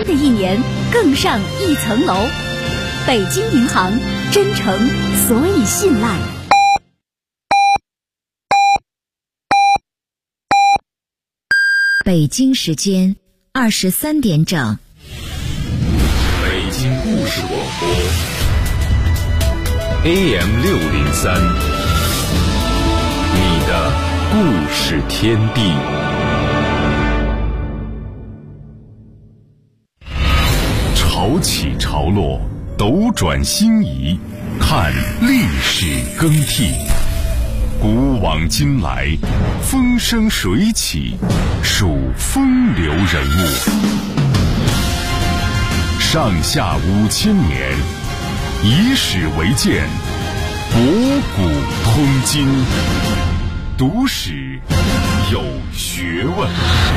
的一年更上一层楼。北京银行，真诚所以信赖。 北京时间23点整。 北京故事广播 AM603，你的故事天地。潮起潮落，斗转星移，看历史更替。古往今来，风生水起，数风流人物。上下5000年，以史为鉴，博古通今。读史有学问。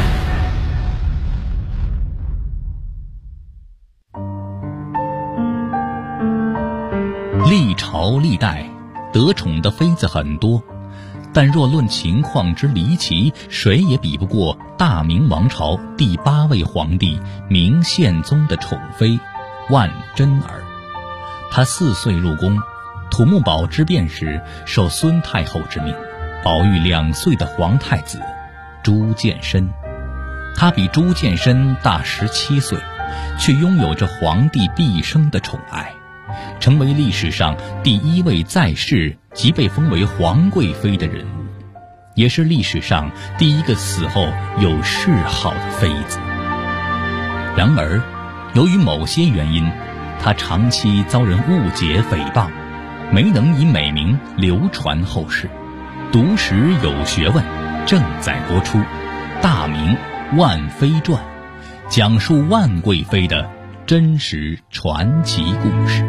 历朝历代得宠的妃子很多，但若论情况之离奇，谁也比不过大明王朝第8位皇帝明宪宗的宠妃万贞儿。她4岁入宫，土木堡之变时受孙太后之命，保育2岁的皇太子朱见深。她比朱见深大17岁，却拥有着皇帝毕生的宠爱，成为历史上第1位在世即被封为皇贵妃的人物，也是历史上第1个死后有谥号的妃子。然而，由于某些原因，她长期遭人误解诽谤，没能以美名流传后世。读史有学问正在播出《大明万妃传》，讲述万贵妃的真实传奇故事。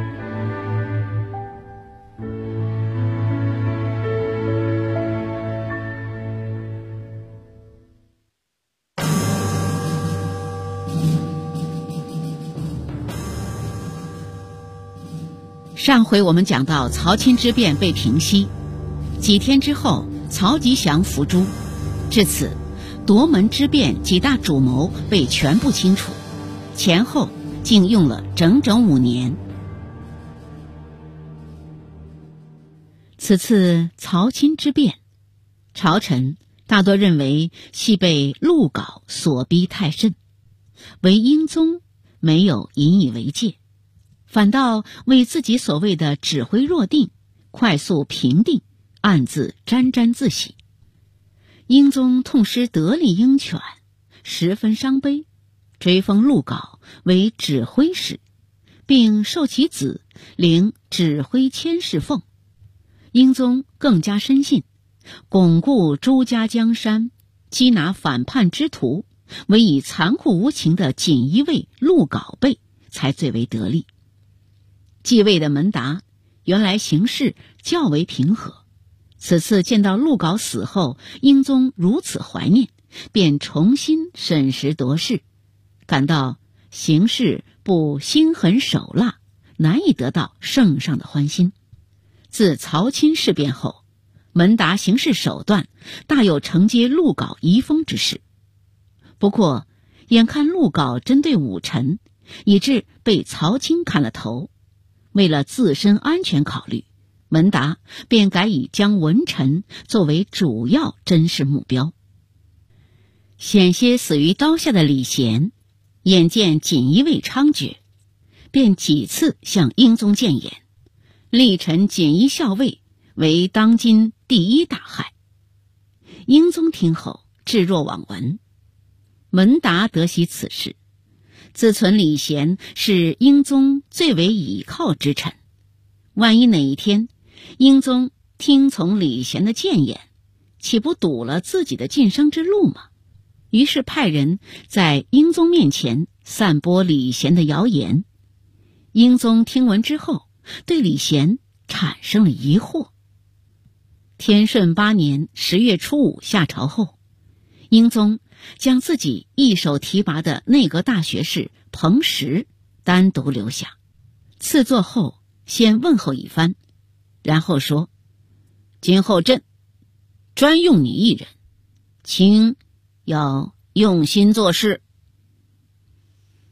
上回我们讲到曹钦之变被平息，几天之后曹吉祥伏诛，至此夺门之变几大主谋被全部清除，前后竟用了整整5年。此次曹钦之变，朝臣大多认为系被陆稿所逼太甚，唯英宗没有引以为戒，反倒为自己所谓的指挥若定、快速平定暗自沾沾自喜。英宗痛失得力鹰犬，十分伤悲，追封陆稿为指挥使，并授其子领指挥佥事俸。英宗更加深信巩固朱家江山、缉拿反叛之徒，唯以残酷无情的锦衣卫陆稿辈才最为得力。继位的门达原来行事较为平和，此次见到陆稿死后英宗如此怀念，便重新审时度势，感到行事不心狠手辣，难以得到圣上的欢心。自曹钦事变后，门达行事手段大有承接陆稿遗风之势。不过眼看陆稿针对武臣，以致被曹钦砍了头，为了自身安全考虑，门达便改以将文臣作为主要侦视目标。险些死于刀下的李贤，眼见锦衣卫猖獗，便几次向英宗谏言，力陈锦衣校尉为当今第1大害。英宗听后置若罔闻。门达得悉此事，自存李贤是英宗最为倚靠之臣，万一哪一天英宗听从李贤的谏言，岂不堵了自己的晋升之路吗？于是派人在英宗面前散播李贤的谣言。英宗听闻之后，对李贤产生了疑惑。天顺8年10月初5下朝后，英宗将自己一手提拔的内阁大学士彭实单独留下，赐座后先问候一番，然后说：今后朕专用你一人，请要用心做事。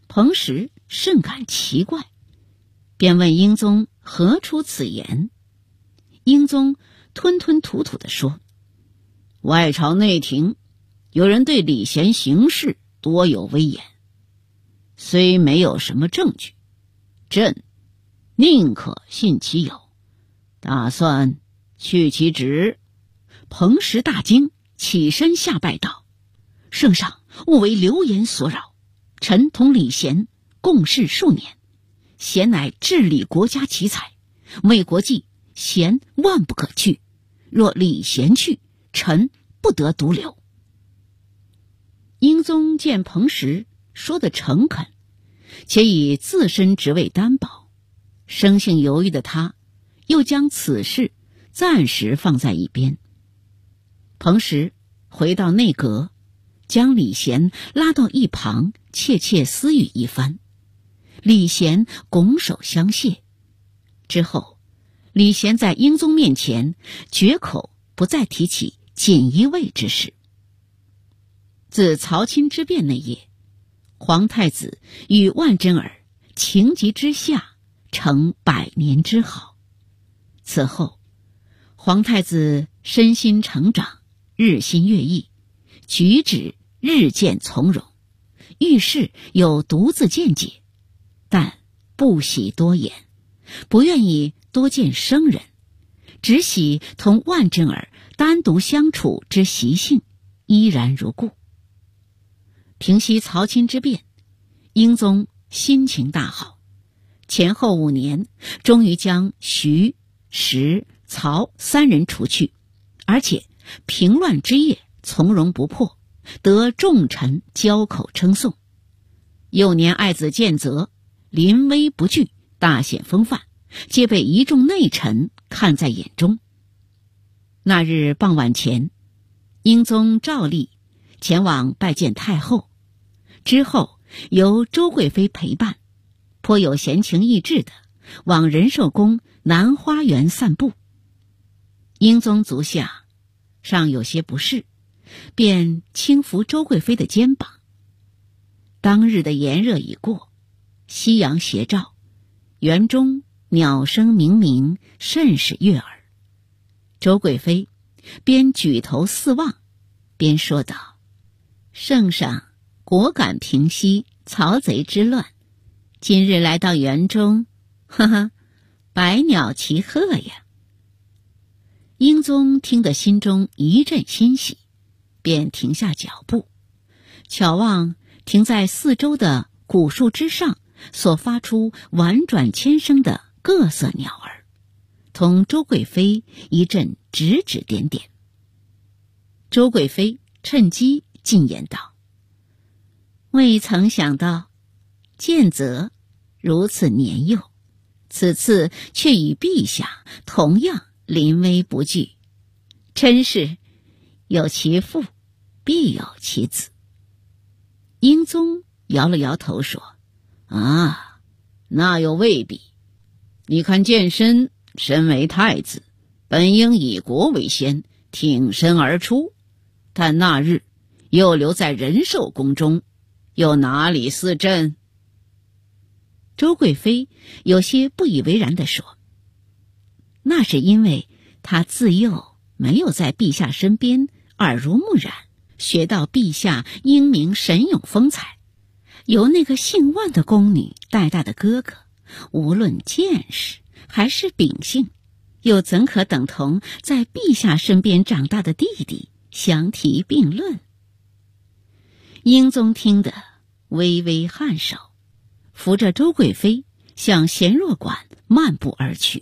彭时甚感奇怪，便问英宗何出此言。英宗吞吞吐吐地说：外朝内廷有人对李贤行事多有威严，虽没有什么证据，朕宁可信其有，打算去其职。彭时大惊，起身下拜道：圣上勿为流言所扰，臣同李贤共事数年，贤乃治理国家奇才，为国计，贤万不可去。若李贤去，臣不得独留。英宗见彭时说得诚恳，且以自身职位担保，生性犹豫的他又将此事暂时放在一边。彭时回到内阁，将李贤拉到一旁，窃窃私语一番。李贤拱手相谢。之后，李贤在英宗面前绝口不再提起锦衣卫之事。自曹钦之变那夜，皇太子与万贞儿情急之下成百年之好。此后，皇太子身心成长，日新月异，举止日渐从容，遇事有独自见解，但不喜多言，不愿意多见生人，只喜同万贞儿单独相处之习性依然如故。平息曹钦之变，英宗心情大好，前后5年，终于将徐、石、曹3人除去，而且平乱之业从容不迫，得众臣交口称颂。幼年爱子建泽临危不惧，大显风范，皆被一众内臣看在眼中。那日傍晚前，英宗照例前往拜见太后，之后由周贵妃陪伴，颇有闲情逸致的往仁寿宫南花园散步。英宗足下尚有些不适，便轻抚周贵妃的肩膀。当日的炎热已过，夕阳斜照，园中鸟声鸣鸣，甚是悦耳。周贵妃边举头四望，边说道：圣上果敢平息曹贼之乱，今日来到园中，哈哈，百鸟齐贺呀。英宗听得心中一阵欣喜，便停下脚步，巧望停在四周的古树之上所发出婉转千声的各色鸟儿，同周贵妃一阵指指点点。周贵妃趁机进言道：未曾想到建泽如此年幼，此次却与陛下同样临危不惧，真是有其父必有其子。英宗摇了摇头说：啊，那又未必。你看健身身为太子，本应以国为先，挺身而出，但那日又留在仁寿宫中，又哪里似朕？周贵妃有些不以为然地说：那是因为他自幼没有在陛下身边耳濡目染，学到陛下英明神勇风采，由那个姓万的宫女带大的哥哥，无论见识还是秉性，又怎可等同在陛下身边长大的弟弟相提并论？英宗听得微微颔首，扶着周贵妃向贤若馆漫步而去。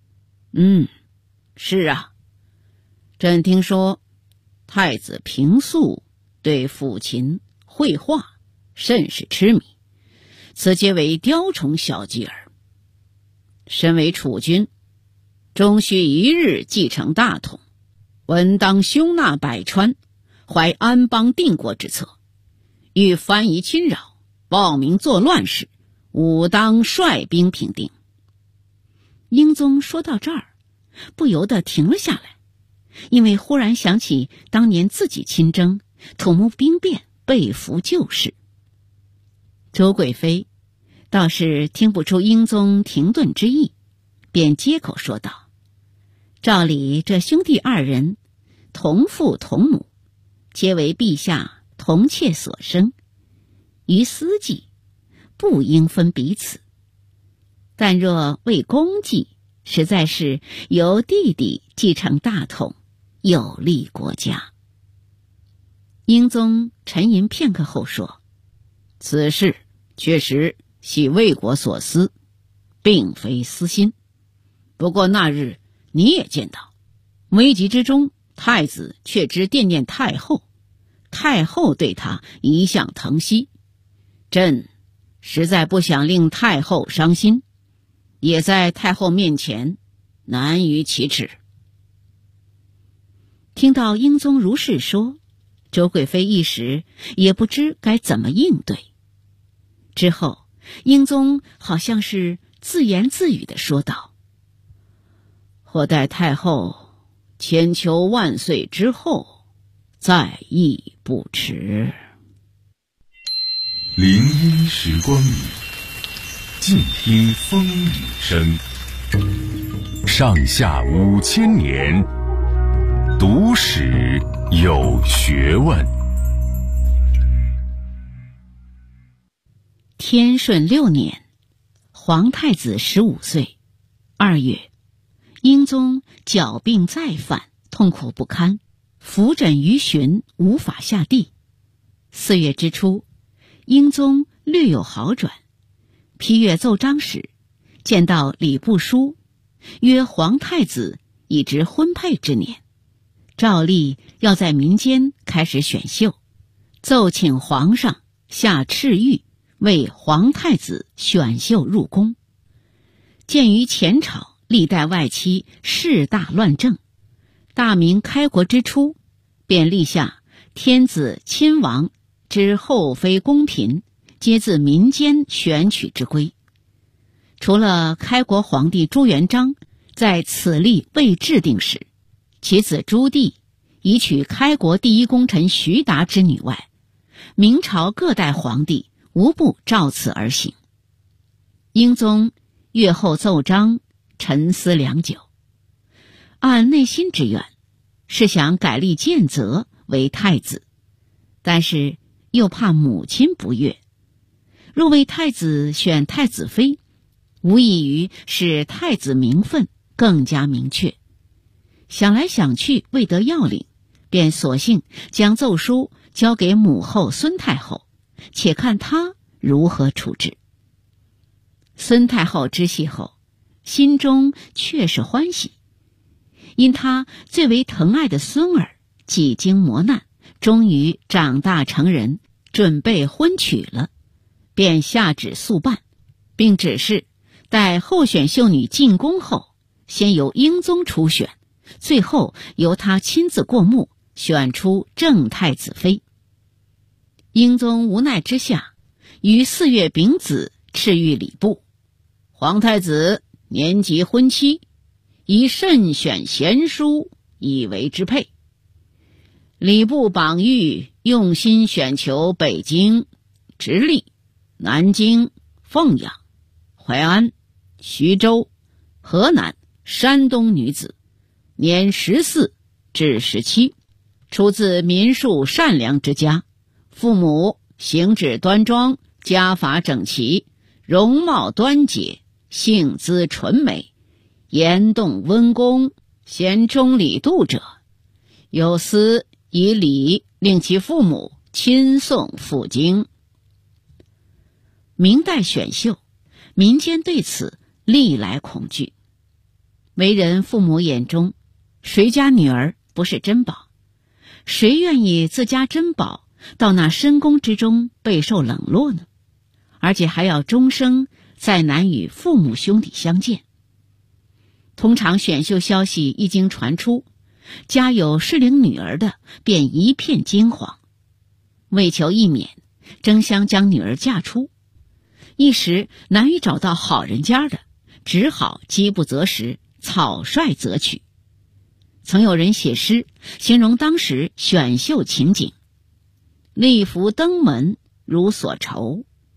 是啊，朕听说太子平素对抚琴绘画甚是痴迷，此皆为雕虫小技耳。身为储君，终须一日继承大统，稳当胸纳百川，怀安邦定国之策。欲藩夷侵扰，暴民作乱时，吾当率兵平定。英宗说到这儿，不由得停了下来，因为忽然想起当年自己亲征，土木兵变，被俘旧事。 周贵妃倒是听不出英宗停顿之意，便接口说道：照理这兄弟二人同父同母，皆为陛下同妾所生，于私计不应分彼此，但若为公计，实在是由弟弟继承大统，有利国家。英宗沉吟片刻后说：此事确实系为国所思，并非私心。不过那日你也见到，危急之中，太子却知惦念太后，太后对他一向疼惜，朕实在不想令太后伤心，也在太后面前难于启齿。听到英宗如是说，周贵妃一时也不知该怎么应对。之后英宗好像是自言自语地说道：或待太后千秋万岁之后，再议不迟。 林荫时光里，静听风雨声。上下5000年，读史有学问。 天顺6年，皇太子15岁2月，英宗脚病再犯，痛苦不堪，伏枕于旬，无法下地。4月之初，英宗略有好转，批阅奏章时，见到礼部书，曰皇太子已值婚配之年，照例要在民间开始选秀，奏请皇上下敕谕，为皇太子选秀入宫。鉴于前朝历代外戚事大乱政，大明开国之初，便立下天子亲王之后妃宫嫔皆自民间选取之规。除了开国皇帝朱元璋在此例未制定时，其子朱棣已娶开国第一功臣徐达之女外，明朝各代皇帝无不照此而行。英宗阅后奏章，沉思良久，按内心之愿，是想改立建泽为太子，但是又怕母亲不悦，若为太子选太子妃，无异于使太子名分更加明确。想来想去未得要领，便索性将奏书交给母后孙太后，且看她如何处置。孙太后知悉后，心中确实欢喜，因她最为疼爱的孙儿几经磨难，终于长大成人，准备婚娶了，便下旨速办，并指示待候选秀女进宫后，先由英宗初选，最后由他亲自过目，选出正太子妃。英宗无奈之下，于4月丙子敕谕礼部：皇太子年及婚期，宜慎选贤淑，以为之配。礼部榜谕用心选求北京、直隶、南京、凤阳、淮安、徐州、河南、山东女子，年14至17，出自民庶善良之家，父母行止端庄，家法整齐，容貌端洁，性姿纯美，言动温恭，贤忠礼度者，有司以礼令其父母亲送赴京。明代选秀，民间对此历来恐惧。为人父母眼中，谁家女儿不是珍宝？谁愿意自家珍宝到那深宫之中备受冷落呢？而且还要终生再难与父母兄弟相见。通常选秀消息一经传出，家有适龄女儿的便一片惊慌，为求一免，争相将女儿嫁出。一时难于找到好人家的，只好饥不择食，草率择取。曾有人写诗形容当时选秀情景：丽服登门如所愁，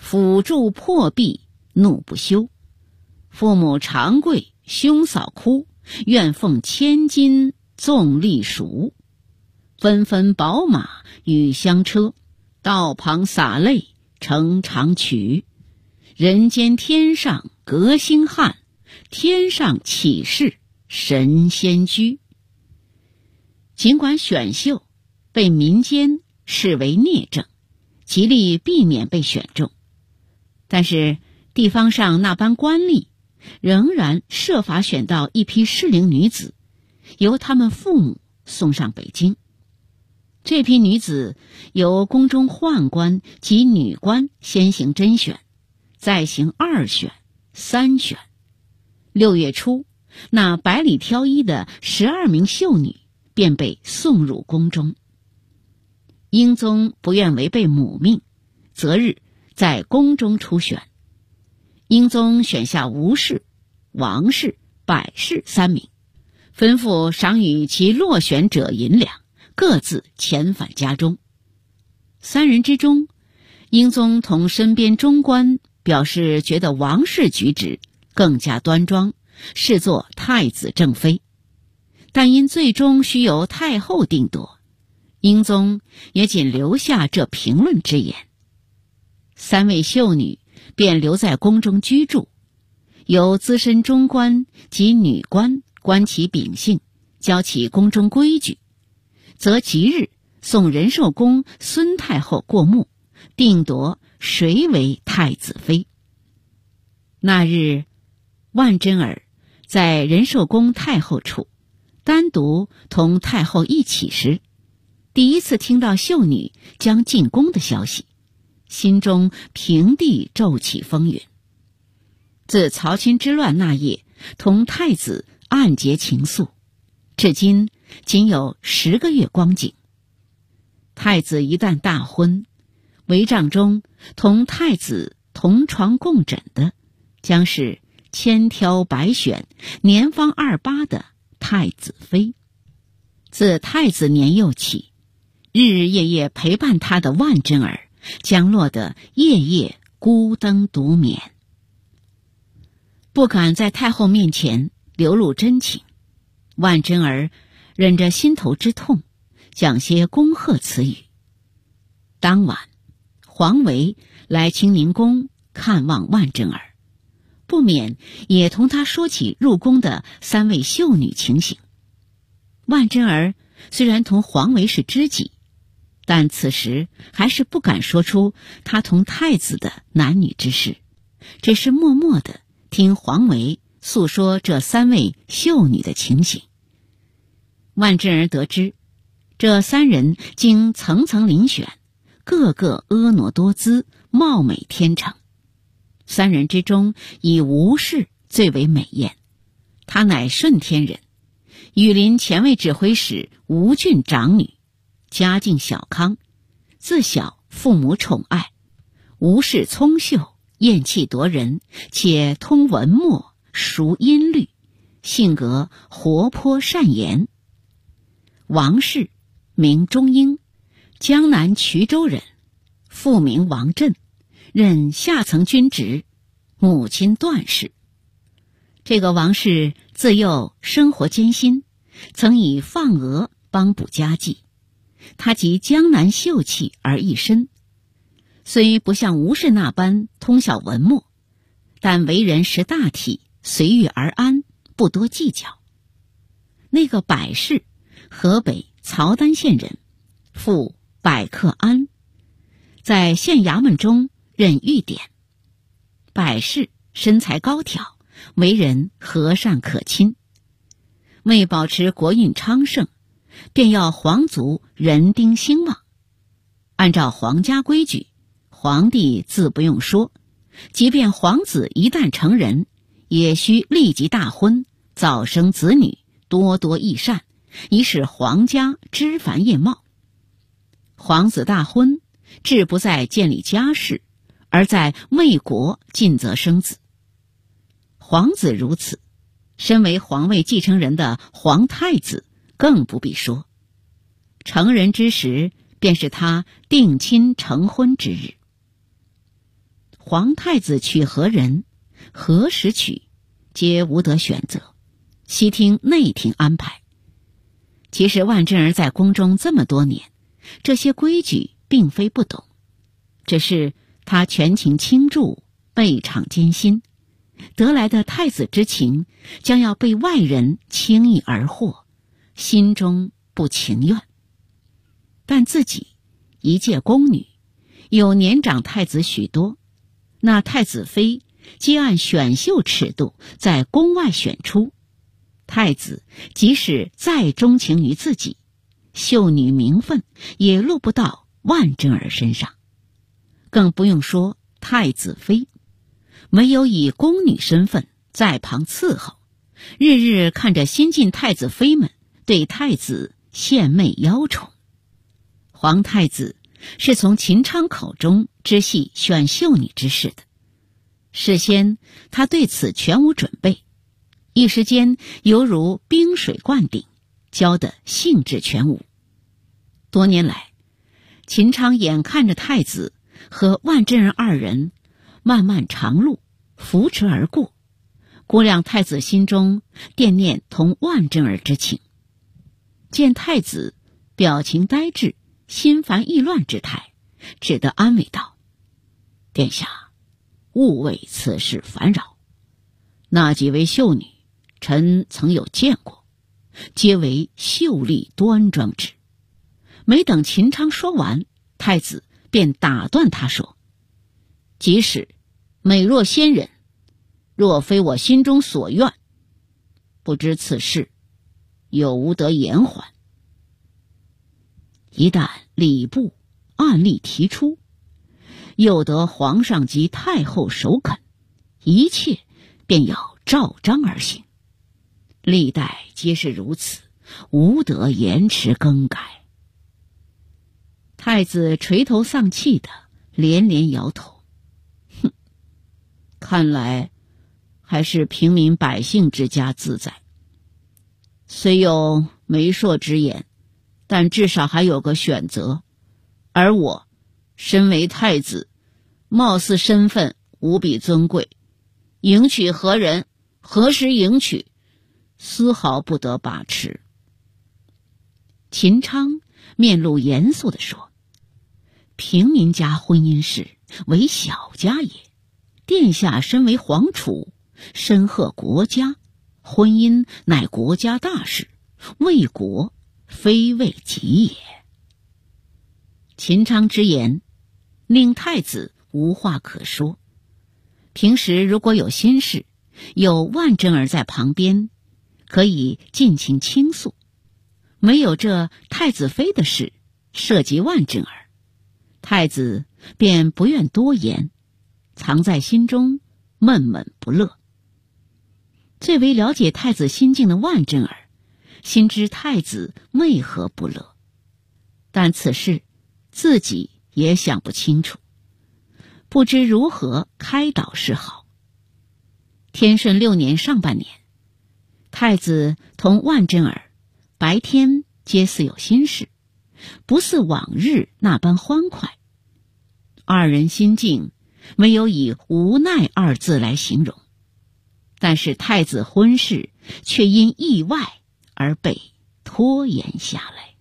辅助破壁，怒不休。父母长跪，兄嫂哭，愿奉千金纵隶属。纷纷宝马与香车，道旁洒泪成长曲。人间天上隔星汉，天上岂是神仙居。尽管选秀被民间视为孽政，极力避免被选中，但是地方上那班官吏仍然设法选到一批适龄女子，由他们父母送上北京。这批女子由宫中宦官及女官先行甄选，再行二选、三选。6月初，那百里挑一的12名秀女便被送入宫中。英宗不愿违背母命，择日在宫中初选。英宗选下吴氏、王氏、百氏3名，吩咐赏与其落选者银两，各自遣返家中。3人之中，英宗同身边中官表示觉得王氏举止更加端庄，视作太子正妃，但因最终须由太后定夺，英宗也仅留下这评论之言。3位秀女便留在宫中居住，由资深中官及女官观其秉性，教其宫中规矩，则即日送仁寿宫孙太后过目，定夺谁为太子妃。那日，万贞儿在仁寿宫太后处单独同太后一起时，第一次听到秀女将进宫的消息，心中平地骤起风云。自曹钦之乱那夜同太子暗结情愫，至今仅有10个月光景。太子一旦大婚，帷帐中同太子同床共枕的将是千挑百选、年方28的太子妃。自太子年幼起，日日夜夜陪伴他的万贞儿将落得夜夜孤灯独眠，不敢在太后面前流露真情。万贞儿忍着心头之痛，讲些恭贺词语。当晚，黄维来清宁宫看望万贞儿，不免也同他说起入宫的3位秀女情形。万贞儿虽然同黄维是知己，但此时还是不敢说出他同太子的男女之事，只是默默地听黄维诉说这3位秀女的情形。万贞儿得知，这3人经层层遴选，个个婀娜多姿，貌美天成。3人之中，以吴氏最为美艳，她乃顺天人，羽林前卫指挥使吴郡长女，家境小康，自小父母宠爱。吴氏聪秀，艳气夺人，且通文墨，熟音律，性格活泼善言。王氏名中英，江南衢州人，父名王振，任下层军职，母亲段氏。这个王氏自幼生活艰辛，曾以放鹅帮补家计，他集江南秀气而一身，虽不像吴氏那般通晓文墨，但为人识大体，随遇而安，不多计较。那个百氏，河北曹丹县人，父百克安，在县衙门中任御典。百氏身材高挑，为人和善可亲。为保持国运昌盛，便要皇族人丁兴旺。按照皇家规矩，皇帝自不用说，即便皇子一旦成人，也需立即大婚，早生子女，多多益善，以使皇家枝繁叶茂。皇子大婚，志不在建立家室，而在为国尽责生子。皇子如此，身为皇位继承人的皇太子更不必说。成人之时，便是他定亲成婚之日。 皇太子娶何人，何时娶，皆无得选择，悉听内廷安排。其实万贞儿在宫中这么多年，这些规矩并非不懂，只是他权倾倾注，备场艰辛，得来的太子之情将要被外人轻易而获，心中不情愿。但自己一介宫女，有年长太子许多，那太子妃皆按选秀尺度在宫外选出，太子即使再钟情于自己，秀女名分也落不到万贞儿身上。更不用说太子妃，没有以宫女身份在旁伺候，日日看着新晋太子妃们对太子献媚邀宠。皇太子是从秦昌口中知悉选秀女之事的，事先他对此全无准备，一时间犹如冰水灌顶，教得兴致全无。多年来，秦昌眼看着太子和万贞儿二人漫漫长路扶持而过，估量太子心中惦念同万贞儿之情。见太子表情呆滞，心烦意乱之态，只得安慰道：殿下勿为此事烦扰，那几位秀女臣曾有见过，皆为秀丽端庄之。没等秦昌说完，太子便打断他说：即使美若仙人，若非我心中所愿，不知此事有无得延缓。一旦礼部按例提出，又得皇上及太后首肯，一切便要照章而行。历代皆是如此，无得延迟更改。太子垂头丧气的连连摇头，看来还是平民百姓之家自在。虽有媒妁之言，但至少还有个选择，而我身为太子，貌似身份无比尊贵，迎娶何人，何时迎娶，丝毫不得把持。秦昌面露严肃地说：平民家婚姻事为小家也，殿下身为皇储，身贺国家，婚姻乃国家大事，为国非为己也。秦昌之言令太子无话可说。平时如果有心事，有万贞儿在旁边，可以尽情倾诉。没有这太子妃的事涉及万贞儿，太子便不愿多言，藏在心中闷闷不乐。最为了解太子心境的万贞儿，心知太子为何不乐，但此事自己也想不清楚，不知如何开导是好。天顺6年上半年，太子同万贞儿白天皆似有心事，不似往日那般欢快。二人心境没有以无奈2字来形容，但是太子婚事却因意外而被拖延下来。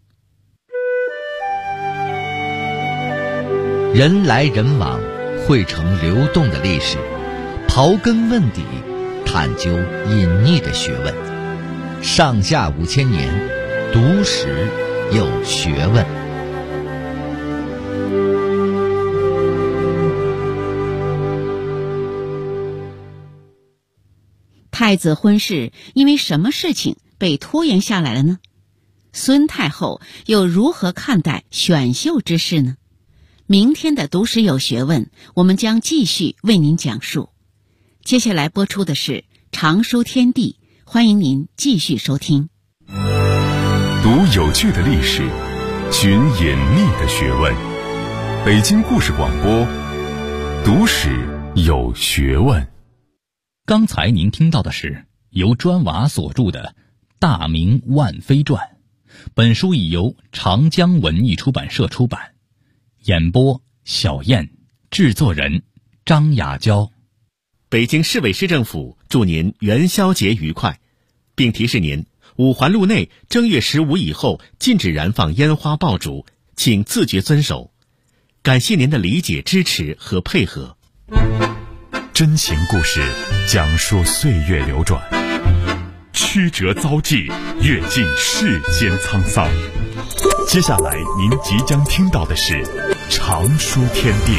人来人往，汇成流动的历史，刨根问底，探究隐匿的学问。上下5000年，读史有学问。 太子婚事因为什么事情被拖延下来了呢？孙太后又如何看待选秀之事呢？明天的读史有学问，我们将继续为您讲述。接下来播出的是常书天地，欢迎您继续收听。 读有趣的历史，寻隐匿的学问。北京故事广播，读史有学问。 刚才您听到的是由砖瓦所著的《大明万妃传》，本书已由长江文艺出版社出版。演播小燕，制作人张雅娇。 北京市委市政府祝您元宵节愉快，并提示您五环路内正月15以后禁止燃放烟花爆竹，请自觉遵守。感谢您的理解、支持和配合。 真情故事讲述岁月流转，曲折遭际，阅尽世间沧桑。接下来您即将听到的是常书天地。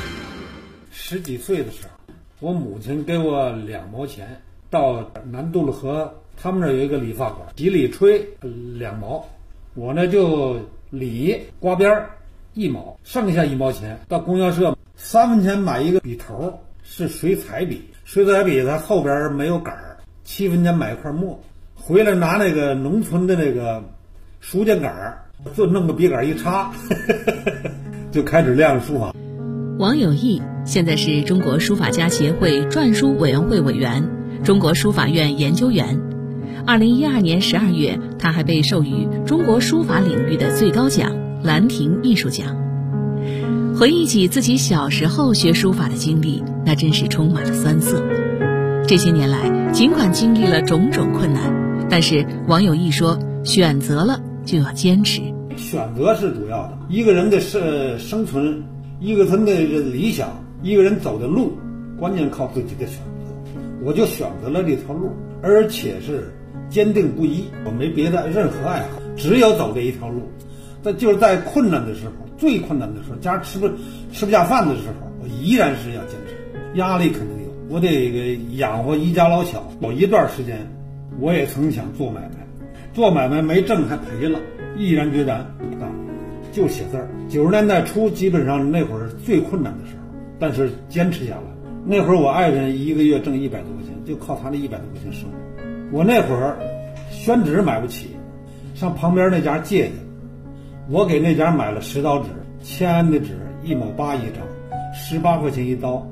10几岁的时候，我母亲给我2毛钱，到南渡了河，他们那有一个理发馆，洗理吹2毛，我呢就理刮边1毛，剩下1毛钱到供销社3分钱买一个笔头，是水彩笔，水彩笔它后边没有杆，7分钱买一块墨，回来拿那个农村的那个书剑杆，就弄个笔杆一插就开始练书法。 王有义现在是中国书法家协会篆书委员会委员、中国书法院研究员。2012年12月，他还被授予中国书法领域的最高奖兰亭艺术奖。回忆起自己小时候学书法的经历，那真是充满了酸涩。这些年来，尽管经历了种种困难，但是王有义说，选择了就要坚持。 选择是主要的，一个人的生存，一个人的理想，一个人走的路，关键靠自己的选择。我就选择了这条路，而且是坚定不移，我没别的任何爱好，只有走这一条路。但就是在困难的时候，最困难的时候，家吃不下饭的时候，我依然是要坚持。压力肯定有，我得养活一家老小。有一段时间，我也曾想做买卖，做买卖没挣还赔了，毅然决然不干，就写字儿。90年代初，基本上那会儿最困难的时候，但是坚持下来。那会儿我爱人一个月挣100多块钱，就靠他那100多块钱生活。我那会儿宣纸买不起，上旁边那家借去。我给那家买了10刀纸，签的纸1毛8一张，18块钱一刀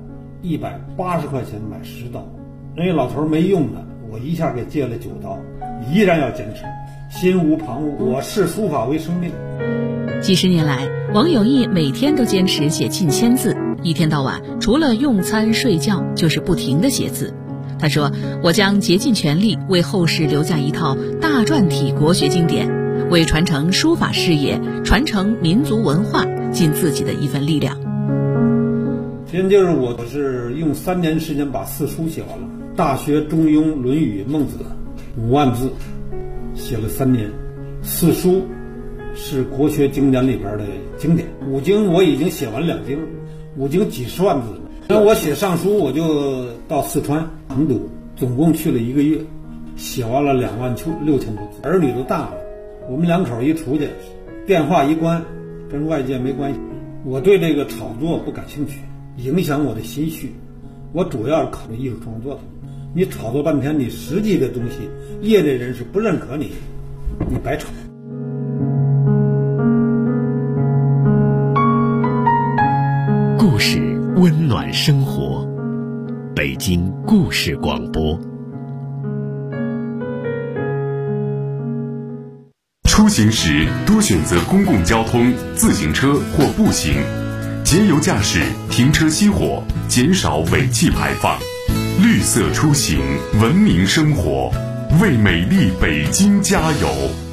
，180块钱买10刀。人家老头没用的，我一下给借了9刀，依然要坚持，心无旁骛。我视书法为生命。 几十年来，王有义每天都坚持写近1000字，一天到晚除了用餐睡觉，就是不停地写字。他说：“我将竭尽全力为后世留下一套大篆体国学经典，为传承书法事业、传承民族文化尽自己的一份力量。” 今天就是我是用3年时间把4书写完了，《大学》《中庸》《论语》《孟子》5万字，写了3年。4书是国学经典里边的经典，5经我已经写完2经，5经几十万字。那我写上书，我就到四川成都，总共去了1个月，写完了26000多字。儿女都大了，我们2口一出去，电话一关，跟外界没关系。我对这个炒作不感兴趣，影响我的心绪。我主要是考虑艺术创作的。你炒作半天，你实际的东西，业内人士不认可你，你白炒。 故事温暖生活，北京故事广播。 出行时多选择公共交通、自行车或步行，节油驾驶，停车熄火，减少尾气排放。绿色出行，文明生活，为美丽北京加油！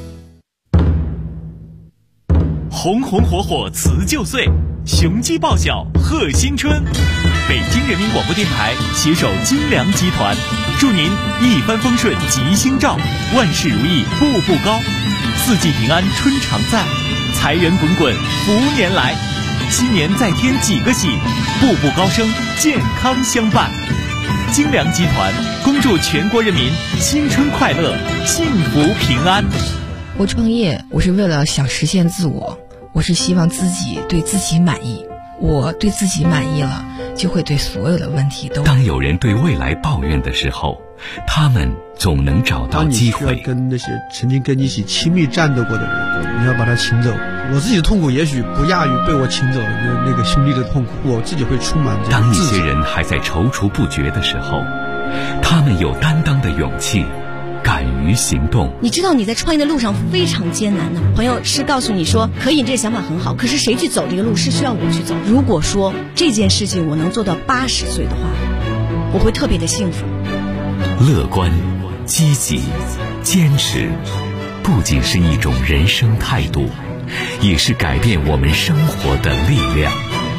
红红火火辞旧岁，雄鸡报晓贺新春。北京人民广播电台携手金粮集团，祝您一帆风顺吉星照，万事如意步步高，四季平安春常在，财源滚滚福年来，新年再添几个喜，步步高升健康相伴。金粮集团恭祝全国人民新春快乐，幸福平安。 我创业，我是为了想实现自我，我是希望自己对自己满意，我对自己满意了，就会对所有的问题都。 当有人对未来抱怨的时候，他们总能找到机会。 当你需要跟那些曾经跟你一起亲密战斗过的人，你要把他请走。我自己的痛苦也许不亚于被我请走的那个兄弟的痛苦，我自己会充满这个。 当一些人还在踌躇不决的时候，他们有担当的勇气，敢敢于行动。 你知道你在创业的路上非常艰难的，朋友是告诉你说可以，这个想法很好，可是谁去走这个路是需要我去走。如果说这件事情我能做到80岁的话，我会特别的幸福。 乐观、积极、坚持，不仅是一种人生态度，也是改变我们生活的力量。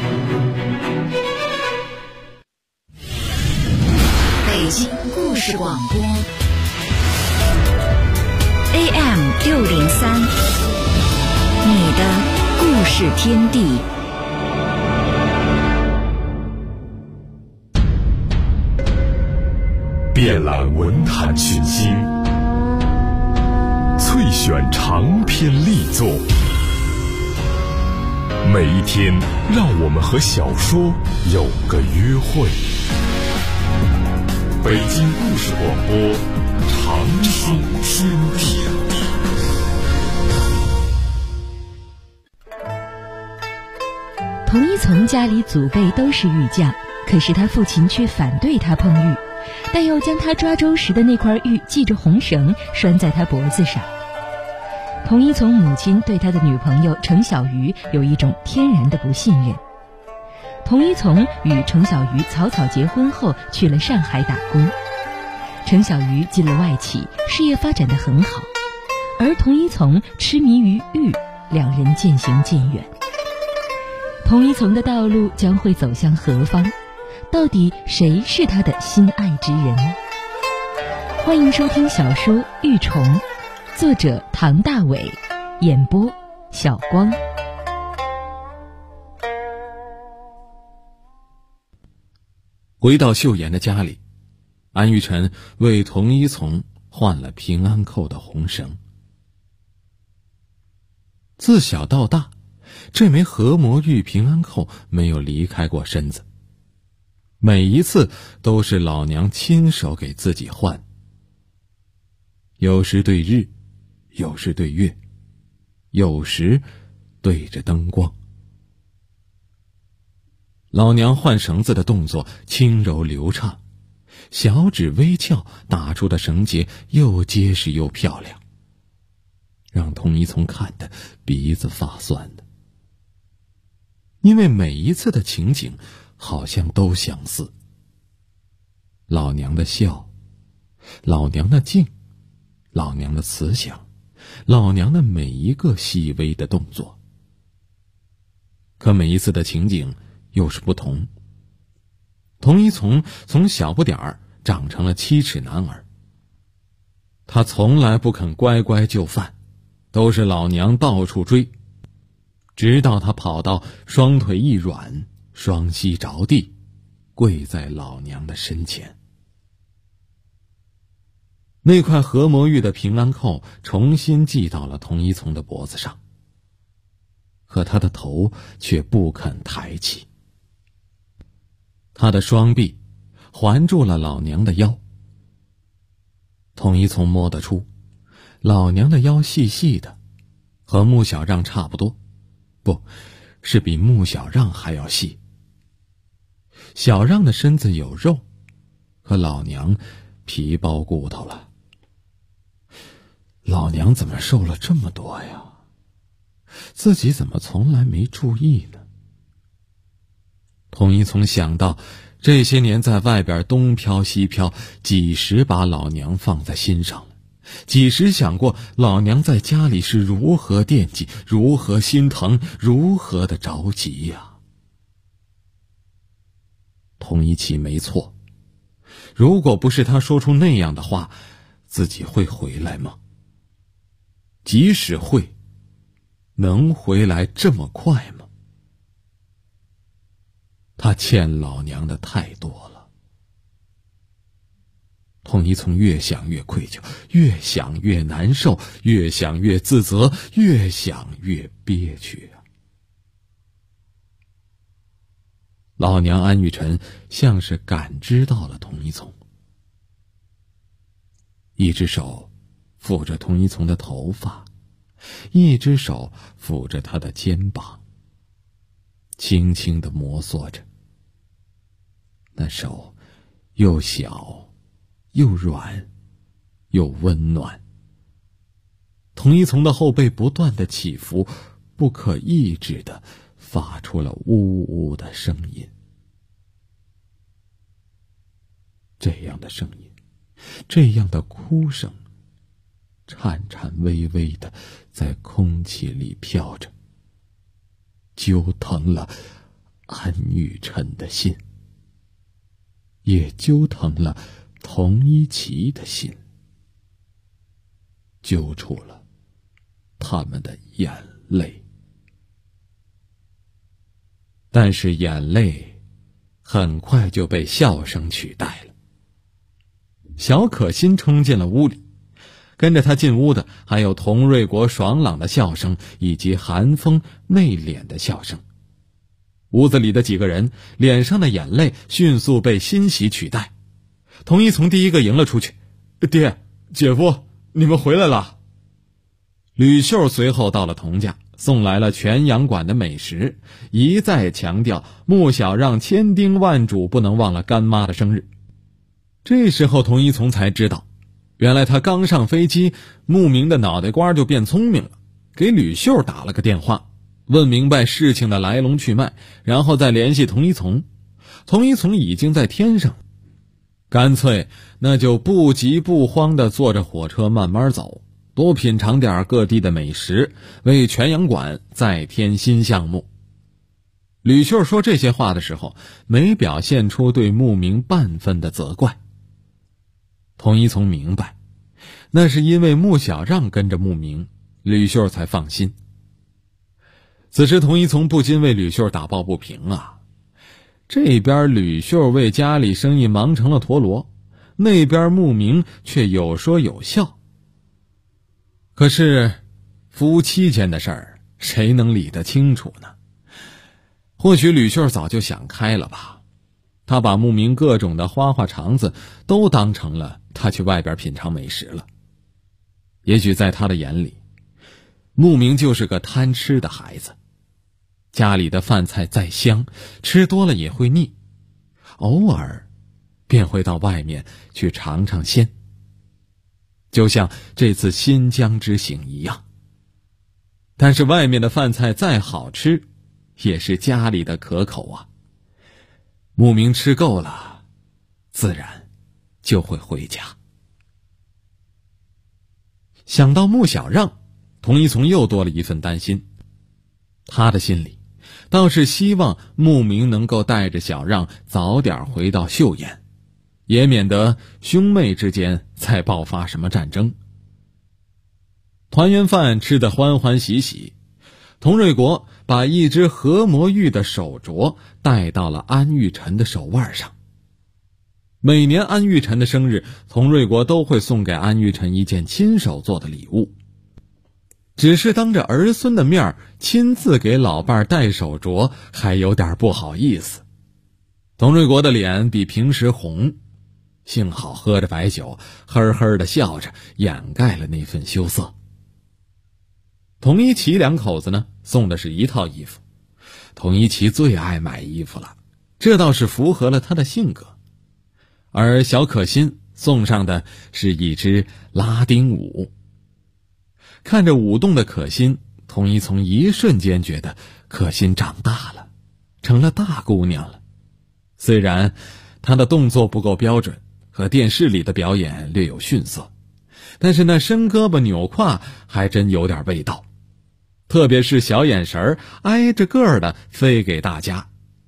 北京故事广播 AM603，你的故事天地。 遍览文坛群星，萃选长篇力作，每一天让我们和小说有个约会。北京故事广播，长青天地。 童一从家里祖辈都是玉匠，可是他父亲却反对他碰玉，但又将他抓周时的那块玉系着红绳拴在他脖子上。童一从母亲对他的女朋友程小鱼有一种天然的不信任。童一从与程小鱼草草结婚后去了上海打工，程小鱼进了外企，事业发展得很好，而童一从痴迷于玉，两人渐行渐远。童一从的道路将会走向何方？到底谁是他的心爱之人？欢迎收听小说《玉虫》，作者唐大伟，演播小光。 回到秀妍的家里，安玉晨为童一从换了平安扣的红绳。自小到大，这枚合魔玉平安扣没有离开过身子，每一次都是老娘亲手给自己换，有时对日，有时对月，有时对着灯光。老娘换绳子的动作轻柔流畅，小指微翘，打出的绳结又结实又漂亮，让童一从看得鼻子发酸的。因为每一次的情景好像都相似，老娘的笑，老娘的静，老娘的慈祥，老娘的每一个细微的动作。可每一次的情景又是不同。童一从小不点儿长成了7尺男儿，他从来不肯乖乖就范，都是老娘到处追，直到他跑到双腿一软，双膝着地，跪在老娘的身前。那块合魔玉的平安扣重新系到了童一从的脖子上，可他的头却不肯抬起。他的双臂环住了老娘的腰，童一从摸得出，老娘的腰细细的，和穆小让差不多，不是比穆小让还要细。小让的身子有肉，可老娘皮包骨头了。老娘怎么瘦了这么多呀？自己怎么从来没注意呢？童一从想到这些年在外边东飘西飘，几时把老娘放在心上了，几时想过老娘在家里是如何惦记，如何心疼，如何的着急呀。童一奇没错，如果不是他说出那样的话，自己会回来吗？即使会，能回来这么快吗？他欠老娘的太多了。童一从越想越愧疚，越想越难受，越想越自责，越想越憋屈啊。老娘安玉晨像是感知到了童一从，一只手抚着童一从的头发，一只手抚着他的肩膀，轻轻地摩挲着。那手又小又软又温暖。童一从的后背不断的起伏，不可抑制的发出了呜呜的声音。这样的声音，这样的哭声，颤颤巍巍的在空气里飘着，揪疼了安玉辰的心，也揪疼了童一奇的心，揪出了他们的眼泪。但是眼泪很快就被笑声取代了。小可心冲进了屋里，跟着他进屋的还有童瑞国爽朗的笑声以及韩风内敛的笑声。屋子里的几个人脸上的眼泪迅速被欣喜取代。童一从第一个迎了出去：“爹，姐夫，你们回来了。”吕秀随后到了童家，送来了全阳馆的美食，一再强调穆小让千叮万嘱不能忘了干妈的生日。这时候童一从才知道，原来他刚上飞机，穆明的脑袋瓜就变聪明了，给吕秀打了个电话，问明白事情的来龙去脉，然后再联系童一从。童一从已经在天上，干脆那就不急不慌地坐着火车慢慢走，多品尝点各地的美食，为全阳馆再添新项目。吕秀说这些话的时候，没表现出对穆明半分的责怪。童一从明白，那是因为穆小让跟着穆明，吕秀才放心。此时童一从不禁为吕秀打抱不平啊，这边吕秀为家里生意忙成了陀螺，那边穆明却有说有笑。可是夫妻间的事儿，谁能理得清楚呢？或许吕秀早就想开了吧，他把穆明各种的花花肠子都当成了他去外边品尝美食了。也许在他的眼里，穆明就是个贪吃的孩子，家里的饭菜再香，吃多了也会腻，偶尔便会到外面去尝尝鲜，就像这次新疆之行一样。但是外面的饭菜再好吃，也是家里的可口啊。穆明吃够了，自然就会回家。想到穆小让，童一从又多了一份担心。他的心里倒是希望穆明能够带着小让早点回到岫岩，也免得兄妹之间再爆发什么战争。团圆饭吃得欢欢喜喜，童瑞国把一只合魔玉的手镯戴到了安玉辰的手腕上。每年安玉辰的生日，童瑞国都会送给安玉辰一件亲手做的礼物。只是当着儿孙的面亲自给老伴戴手镯，还有点不好意思。童瑞国的脸比平时红，幸好喝着白酒，呵呵地笑着，掩盖了那份羞涩。童一奇两口子呢，送的是一套衣服。童一奇最爱买衣服了，这倒是符合了他的性格。而小可心送上的是一只拉丁舞。看着舞动的可心，童一从一瞬间觉得可心长大了，成了大姑娘了。虽然她的动作不够标准，和电视里的表演略有逊色，但是那伸胳膊扭胯还真有点味道，特别是小眼神挨着个儿的飞给大家。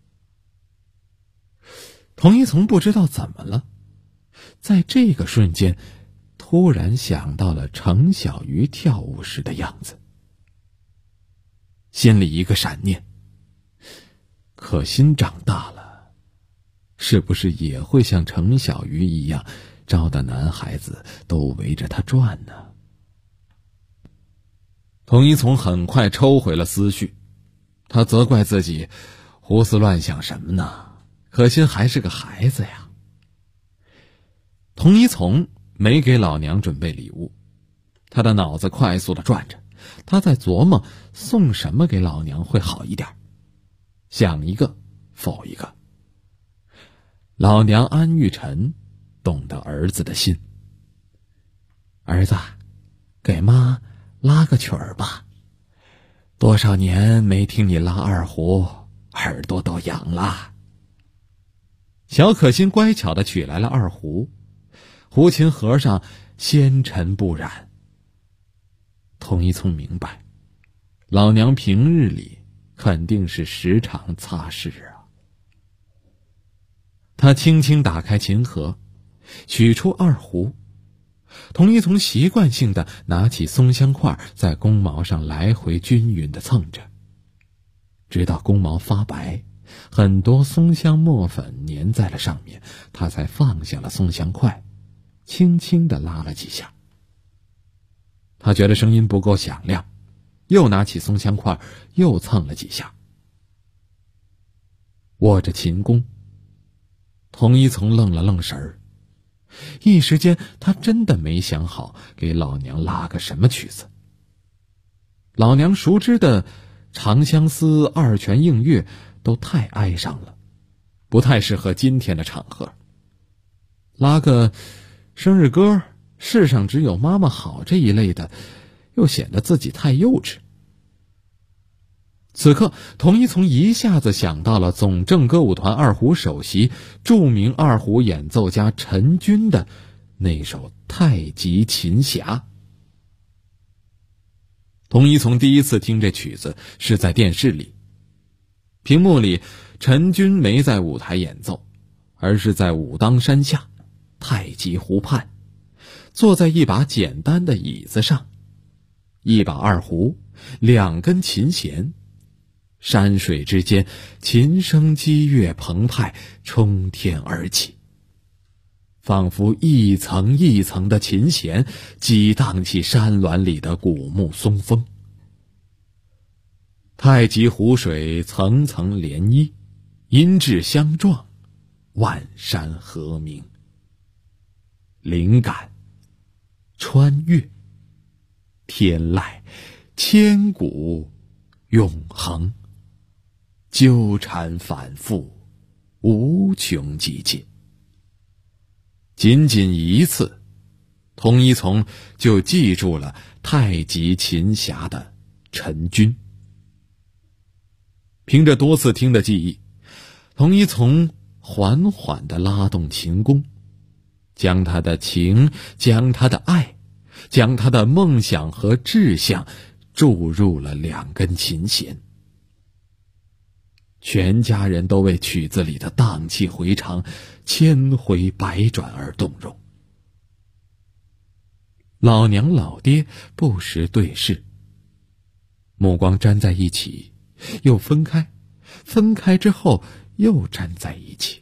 童一从不知道怎么了，在这个瞬间突然想到了程小鱼跳舞时的样子，心里一个闪念，可心长大了，是不是也会像程小鱼一样，招的男孩子都围着他转呢？童一从很快抽回了思绪，他责怪自己胡思乱想什么呢？可心还是个孩子呀。童一从没给老娘准备礼物，他的脑子快速地转着，他在琢磨送什么给老娘会好一点，想一个否一个。老娘安玉辰懂得儿子的心， 儿子，给妈拉个曲儿吧。多少年没听你拉二胡，耳朵都痒了。小可心乖巧地取来了二胡，胡琴盒上纤尘不染。童一聪明白，老娘平日里肯定是时常擦拭啊。他轻轻打开琴盒，取出二胡。童一聪习惯性地拿起松香块，在弓毛上来回均匀地蹭着，直到弓毛发白，很多松香墨粉粘在了上面，他才放下了松香块，轻轻地拉了几下。他觉得声音不够响亮，又拿起松香块又蹭了几下。握着琴弓，童一聪愣了愣神儿，一时间他真的没想好给老娘拉个什么曲子。老娘熟知的长相思、二泉映月都太哀伤了，不太适合今天的场合。拉个生日歌、世上只有妈妈好这一类的，又显得自己太幼稚。此刻童一聪一下子想到了总政歌舞团二胡首席、著名二胡演奏家陈军的那首《太极琴匣》。童一聪第一次听这曲子是在电视里，屏幕里陈军没在舞台演奏，而是在武当山下太极湖畔，坐在一把简单的椅子上，一把二胡，两根琴弦，山水之间，琴声激越澎湃，冲天而起，仿佛一层一层的琴弦激荡起山峦里的古木松风。太极湖水层层涟漪，音质相撞，万山和鸣。灵感、穿越、天籁、千古、永恒，纠缠反复，无穷极尽。仅仅一次，童一聪就记住了太极琴匣的陈军。凭着多次听的记忆，童一聪缓缓地拉动琴弓，将他的情，将他的爱，将他的梦想和志向注入了两根琴弦。全家人都为曲子里的荡气回肠、千回百转而动容。老娘老爹不时对视，目光粘在一起，又分开，分开之后又粘在一起。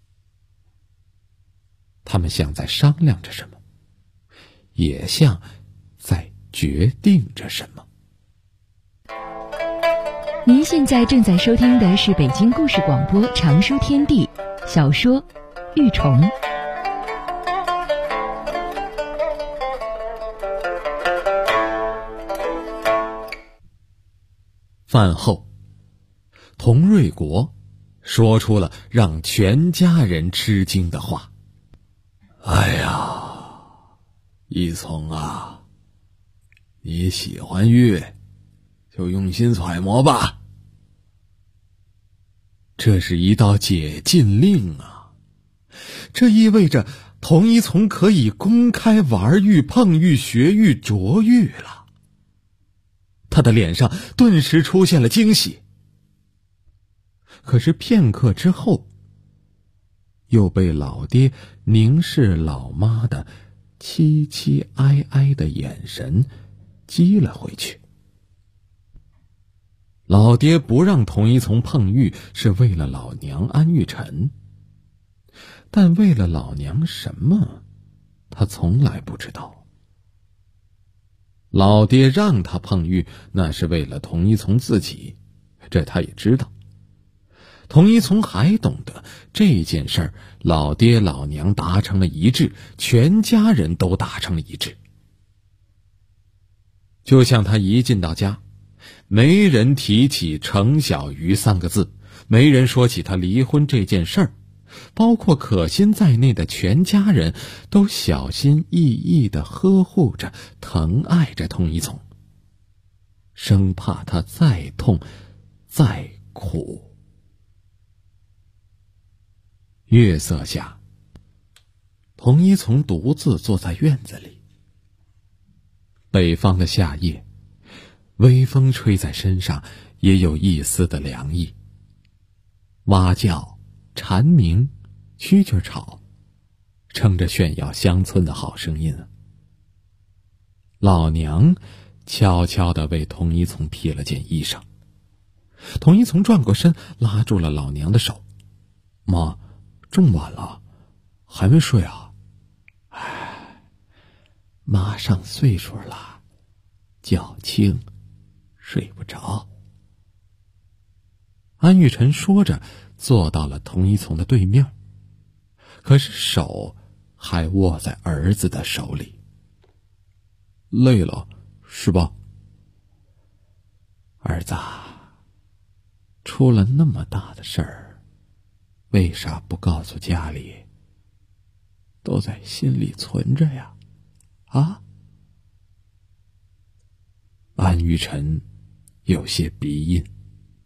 他们像在商量着什么，也像在决定着什么。 您现在正在收听的是北京故事广播长书天地小说《玉虫》。 饭后，童瑞国说出了让全家人吃惊的话：哎呀，一聪啊，你喜欢乐，就用心揣摩吧。这是一道解禁令啊，这意味着童一聪可以公开玩玉、碰玉、学玉、着玉了。他的脸上顿时出现了惊喜。可是片刻之后，又被老爹凝视老妈的凄凄哀哀的眼神激了回去。老爹不让童一聪碰玉，是为了老娘安玉晨，但为了老娘什么，他从来不知道。老爹让他碰玉，那是为了童一聪自己，这他也知道。童一聪还懂得这件事儿，老爹老娘达成了一致，全家人都达成了一致。就像他一进到家，没人提起程小鱼三个字，没人说起他离婚这件事儿， 包括可心在内的全家人都小心翼翼地呵护着、疼爱着童一从，生怕他再痛、再苦。月色下，童一从独自坐在院子里。北方的夏夜，微风吹在身上，也有一丝的凉意。蛙叫、蝉鸣、蛐蛐吵，撑着炫耀乡村的好声音。老娘悄悄地为童一从披了件衣裳。童一从转过身，拉住了老娘的手：“妈，这么晚了，还没睡啊？”“哎，妈上岁数了，脚轻，睡不着。”安玉晨说着，坐到了童一从的对面，可是手还握在儿子的手里。“累了，是吧？”“儿子，出了那么大的事儿，为啥不告诉家里？都在心里存着呀，啊？”安玉晨有些鼻音。“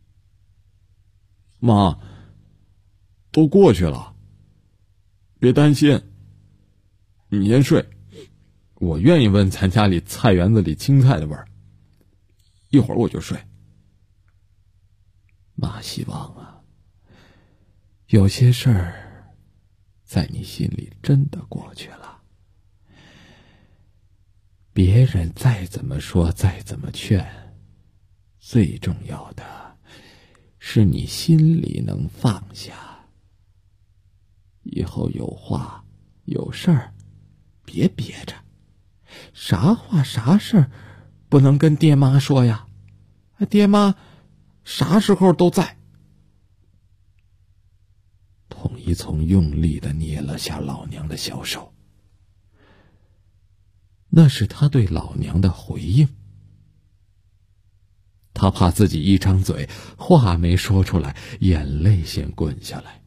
妈，都过去了，别担心，你先睡，我愿意闻咱家里菜园子里青菜的味儿，一会儿我就睡。”“妈希望啊，有些事儿在你心里真的过去了，别人再怎么说，再怎么劝，最重要的是你心里能放下。以后有话有事儿别憋着，啥话啥事儿不能跟爹妈说呀，爹妈啥时候都在。”童一从用力地捏了下老娘的小手，那是他对老娘的回应。他怕自己一张嘴，话没说出来，眼泪先滚下来。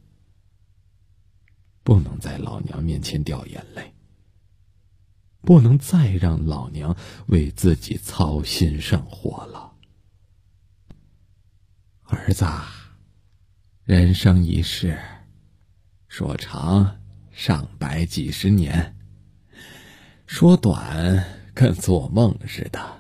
不能在老娘面前掉眼泪，不能再让老娘为自己操心上火了。儿子，人生一世，说长上百几十年，说短跟做梦似的。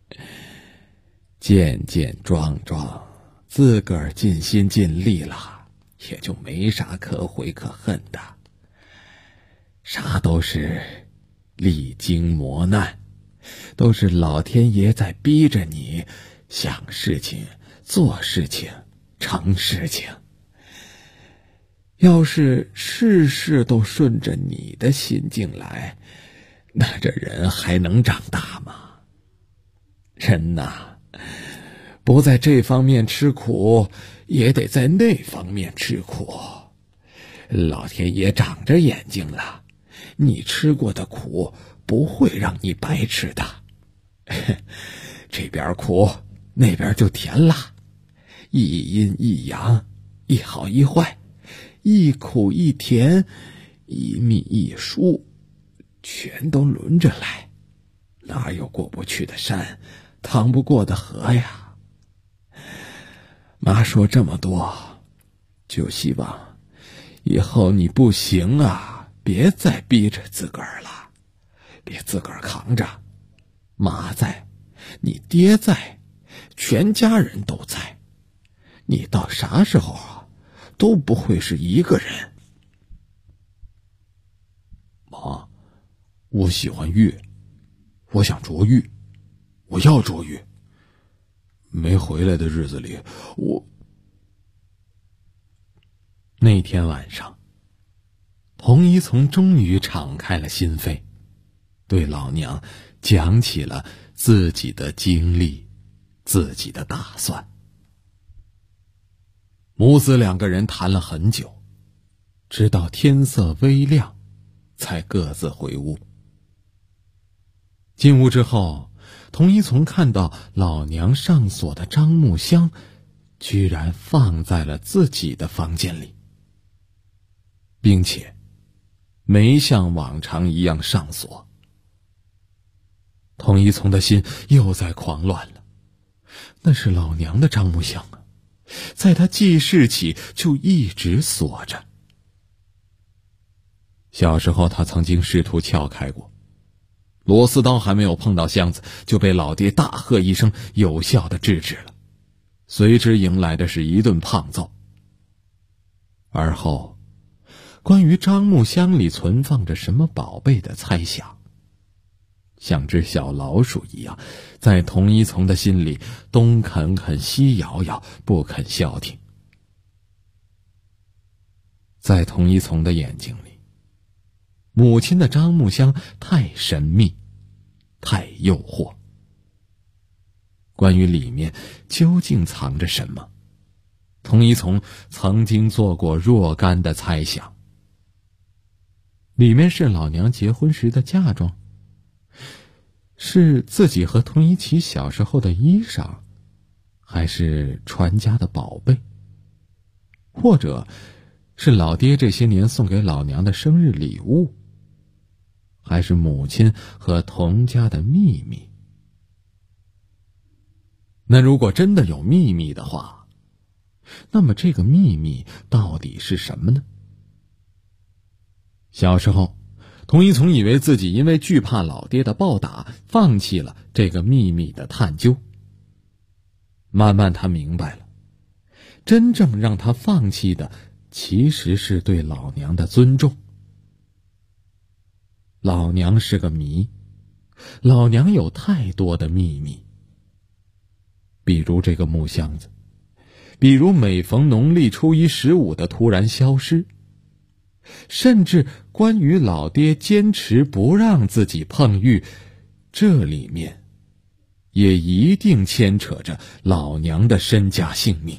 健健壮壮，自个儿尽心尽力了，也就没啥可悔可恨的。啥都是历经磨难，都是老天爷在逼着你想事情、做事情、成事情。要是事事都顺着你的心境来，那这人还能长大吗？人呐，不在这方面吃苦，也得在那方面吃苦。老天爷长着眼睛了，你吃过的苦不会让你白吃的。这边苦，那边就甜了，一阴一阳，一好一坏，一苦一甜，一密一疏，全都轮着来，哪有过不去的山，趟不过的河呀？妈说这么多，就希望以后你不行啊，别再逼着自个儿了，别自个儿扛着。妈在，你爹在，全家人都在，你到啥时候啊，都不会是一个人。妈，我喜欢玉，我想捉玉，我要捉玉。没回来的日子里，那天晚上，童一从终于敞开了心扉，对老娘讲起了自己的经历，自己的打算。母子两个人谈了很久，直到天色微亮，才各自回屋。进屋之后，童一从看到老娘上锁的樟木箱居然放在了自己的房间里。 并且没像往常一样上锁。童一从的心又在狂乱了，那是老娘的樟木箱啊，在他记事起就一直锁着。小时候他曾经试图撬开过，螺丝刀还没有碰到箱子，就被老爹大喝一声，有效地制止了，随之迎来的是一顿胖揍。而后关于樟木箱里存放着什么宝贝的猜想，像只小老鼠一样，在童一从的心里东啃啃西咬咬，不肯消停。在童一从的眼睛里，母亲的樟木箱太神秘，太诱惑。关于里面究竟藏着什么，童一从曾经做过若干的猜想。里面是老娘结婚时的嫁妆，是自己和童一起小时候的衣裳，还是传家的宝贝，或者是老爹这些年送给老娘的生日礼物，还是母亲和童家的秘密？那如果真的有秘密的话，那么这个秘密到底是什么呢？小时候，童一从以为自己因为惧怕老爹的暴打，放弃了这个秘密的探究。慢慢他明白了，真正让他放弃的其实是对老娘的尊重。老娘是个谜，老娘有太多的秘密，比如这个木箱子，比如每逢农历初一15的突然消失，甚至关于老爹坚持不让自己碰玉，这里面也一定牵扯着老娘的身家性命。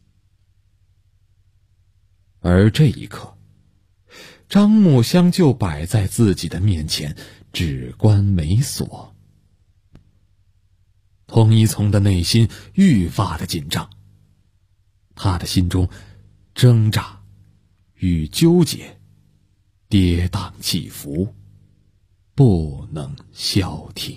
而这一刻，樟木箱就摆在自己的面前，只关没锁。童一从的内心愈发的紧张，他的心中挣扎与纠结跌宕起伏，不能消停。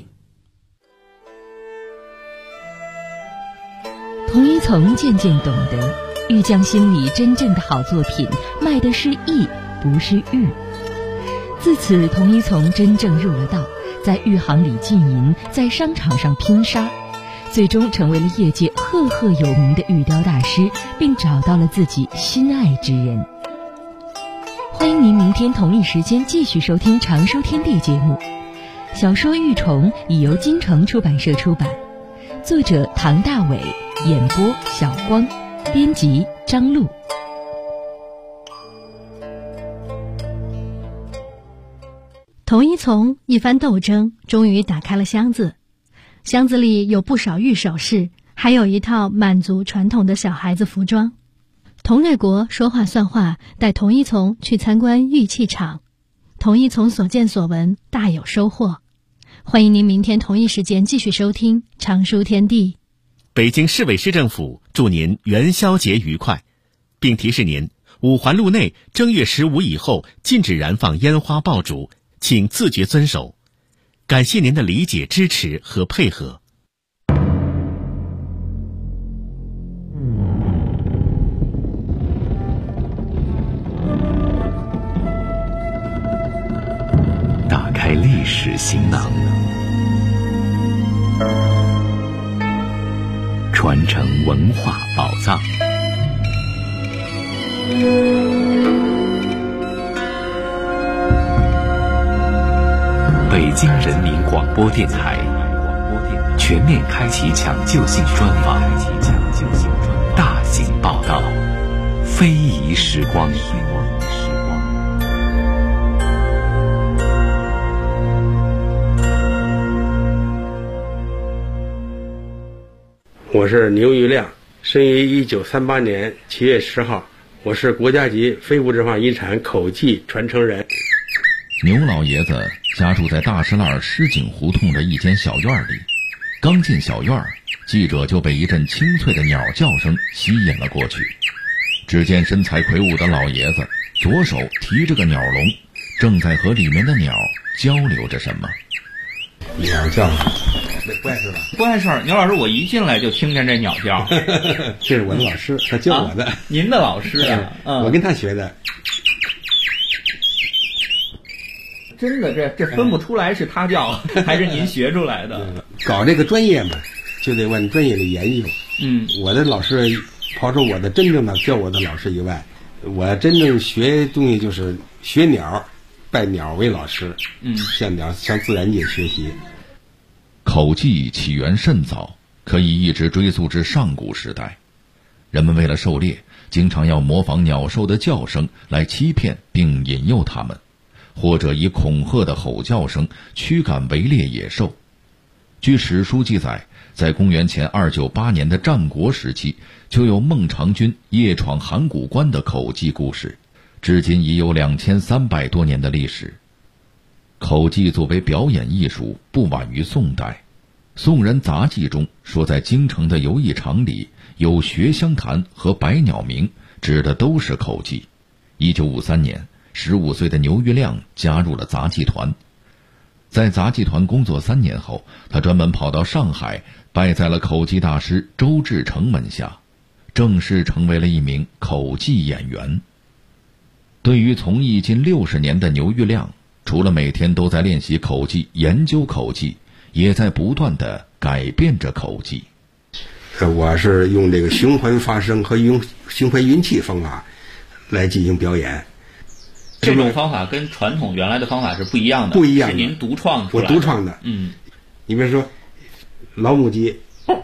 童一从渐渐懂得，玉匠心里真正的好作品卖的是艺，不是玉。自此，童一从真正入了道，在玉行里经营，在商场上拼杀，最终成为了业界赫赫有名的玉雕大师，并找到了自己心爱之人。欢迎您明天同一时间继续收听《常书天地》节目。小说《玉虫》已由金城出版社出版，作者唐大伟，演播小光，编辑张璐。 童一从一番斗争，终于打开了箱子。箱子里有不少玉首饰，还有一套满族传统的小孩子服装。童瑞国说话算话，带童一从去参观玉器厂。童一从所见所闻大有收获。欢迎您明天同一时间继续收听《常书天地》。 北京市委市政府祝您元宵节愉快，并提示您五环路内正月15以后禁止燃放烟花爆竹，请自觉遵守。感谢您的理解、支持和配合。 打开历史行囊，传承文化宝藏。北京人民广播电台全面开启抢救性专访，大型报道，非遗时光。 我是牛玉亮，生于1938年7月10号，我是国家级非物质文化遗产口技传承人。 牛老爷子家住在大石栏狮井胡同的一间小院里，刚进小院，记者就被一阵清脆的鸟叫声吸引了过去。 只见身材魁梧的老爷子左手提着个鸟笼，正在和里面的鸟交流着什么。 鸟叫，不碍事吧？ 不碍事儿。牛老师，我一进来就听见这鸟叫。 这是我的老师，他教我的。 您的老师啊？ 我跟他学的。 真的，这分不出来是他教还是您学出来的。 搞这个专业嘛，就得往专业里研究。我的老师，刨出我的真正的教我的老师以外，我真正学东西就是学鸟，拜鸟为老师。向自然界学习。 口技起源甚早，可以一直追溯至上古时代。人们为了狩猎，经常要模仿鸟兽的叫声来欺骗并引诱它们，或者以恐吓的吼叫声驱赶围猎野兽。据史书记载，在公元前298年的战国时期，就有孟尝君夜闯函谷关的口技故事，至今已有2300多年的历史。口技作为表演艺术，不晚于宋代。宋人杂记中说，在京城的游艺场里有学香坛和百鸟鸣，指的都是口技。1953年，15岁的牛玉亮加入了杂技团。在杂技团工作3年后，他专门跑到上海，拜在了口技大师周志成门下，正式成为了一名口技演员。对于从艺近60年的牛玉亮，除了每天都在练习口技、研究口技，也在不断地改变着口技。 我是用这个循环发声和用循环运气方法来进行表演。 这种方法跟传统原来的方法是不一样的， 不一样的， 是您独创出来的。 我独创的。你比如说老母鸡，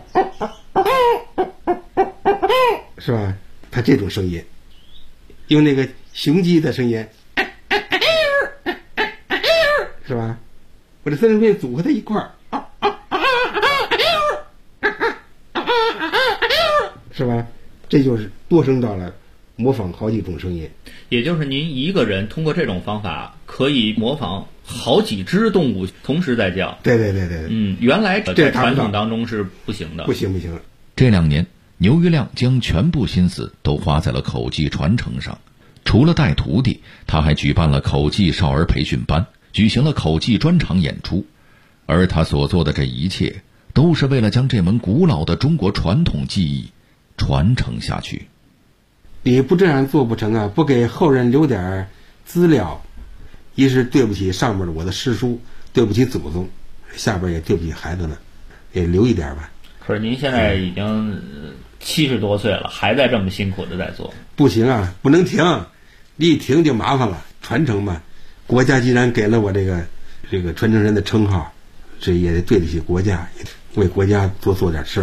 是吧？它这种声音，用那个雄鸡的声音，是吧？我这3种声音组合在一块儿，是吧？这就是多声道了，模仿好几种声音。 也就是您一个人通过这种方法可以模仿好几只动物同时在叫。 对。 原来在传统当中是不行的。 不行。 这2年，牛玉亮将全部心思都花在了口技传承上。除了带徒弟，他还举办了口技少儿培训班，举行了口技专场演出。而他所做的这一切，都是为了将这门古老的中国传统技艺传承下去。 你不这样做不成啊！不给后人留点资料，一是对不起上面的我的师叔，对不起祖宗，下边也对不起孩子们，也留一点吧。 可是您现在已经70多岁了，还在这么辛苦的在做。 不行啊，不能停，你一停就麻烦了。传承嘛，国家既然给了我这个传承人的称号，这也得对得起国家，为国家多做点事。